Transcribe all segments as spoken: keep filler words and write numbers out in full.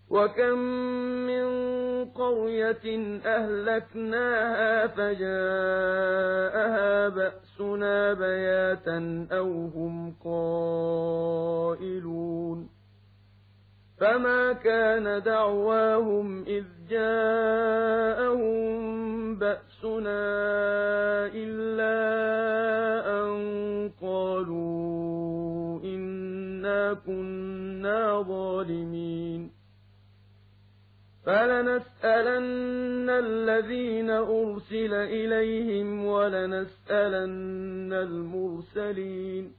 وكم من قرية أهلكناها فجاءها بأسنا بياتا أو هم قائلون فما كان دعواهم إذ جاءهم بأسنا إلا أن قالوا إنا كنا ظالمين فلنسألن الذين أرسل إليهم ولنسألن المرسلين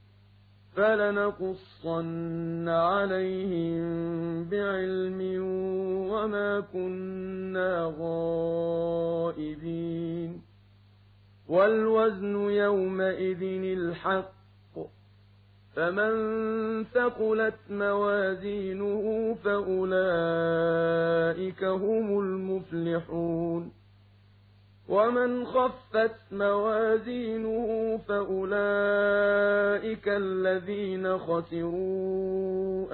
فلنقصن عليهم بعلم وما كنا غائبين والوزن يومئذ الحق فمن ثقلت موازينه فأولئك هم المفلحون ومن خفت موازينه فأولئك الذين خسروا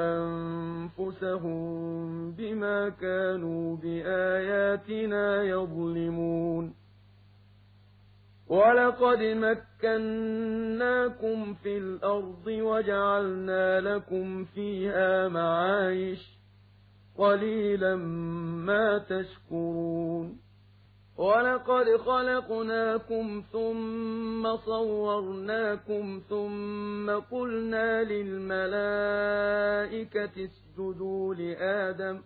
أنفسهم بما كانوا بآياتنا يظلمون ولقد مكناكم في الأرض وجعلنا لكم فيها معايش قليلا ما تشكرون ولقد خلقناكم ثم صورناكم ثم قلنا للملائكة اسجدوا لآدم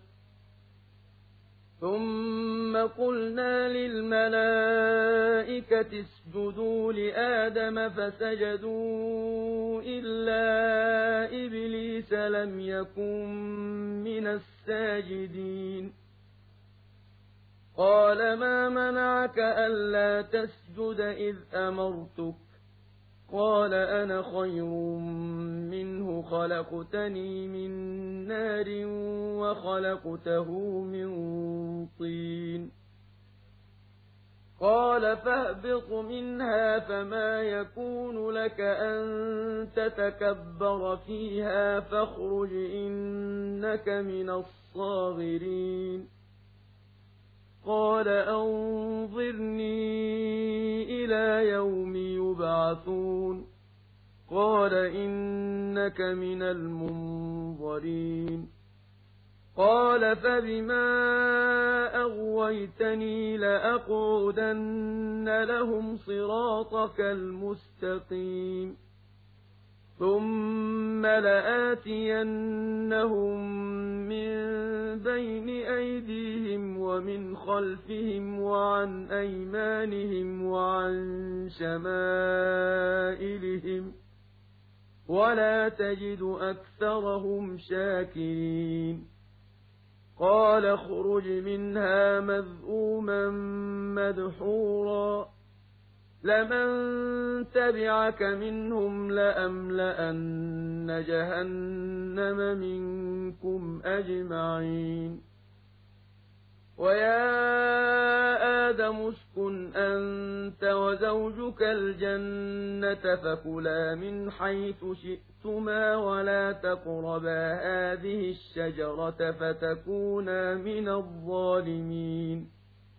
ثم قلنا للملائكة اسجدوا لآدم فسجدوا إلا إبليس لم يكن من الساجدين قال ما منعك ألا تسجد إذ أمرتك قال أنا خير منه خلقتني من نار وخلقته من طين قال فاهبط منها فما يكون لك أن تتكبر فيها فاخرج إنك من الصاغرين قال أنظرني إلى يوم يبعثون قال إنك من المنظرين قال فبما أغويتني لأقعدن لهم صراطك المستقيم ثم لآتينهم من بين أيديهم ومن خلفهم وعن أيمانهم وعن شمائلهم ولا تجد أكثرهم شاكرين قال اخرج منها مذءوما مدحورا لمن تبعك منهم لأملأن جهنم منكم أجمعين ويا آدم اسكن أنت وزوجك الجنة فكلا من حيث شئتما ولا تقربا هذه الشجرة فتكونا من الظالمين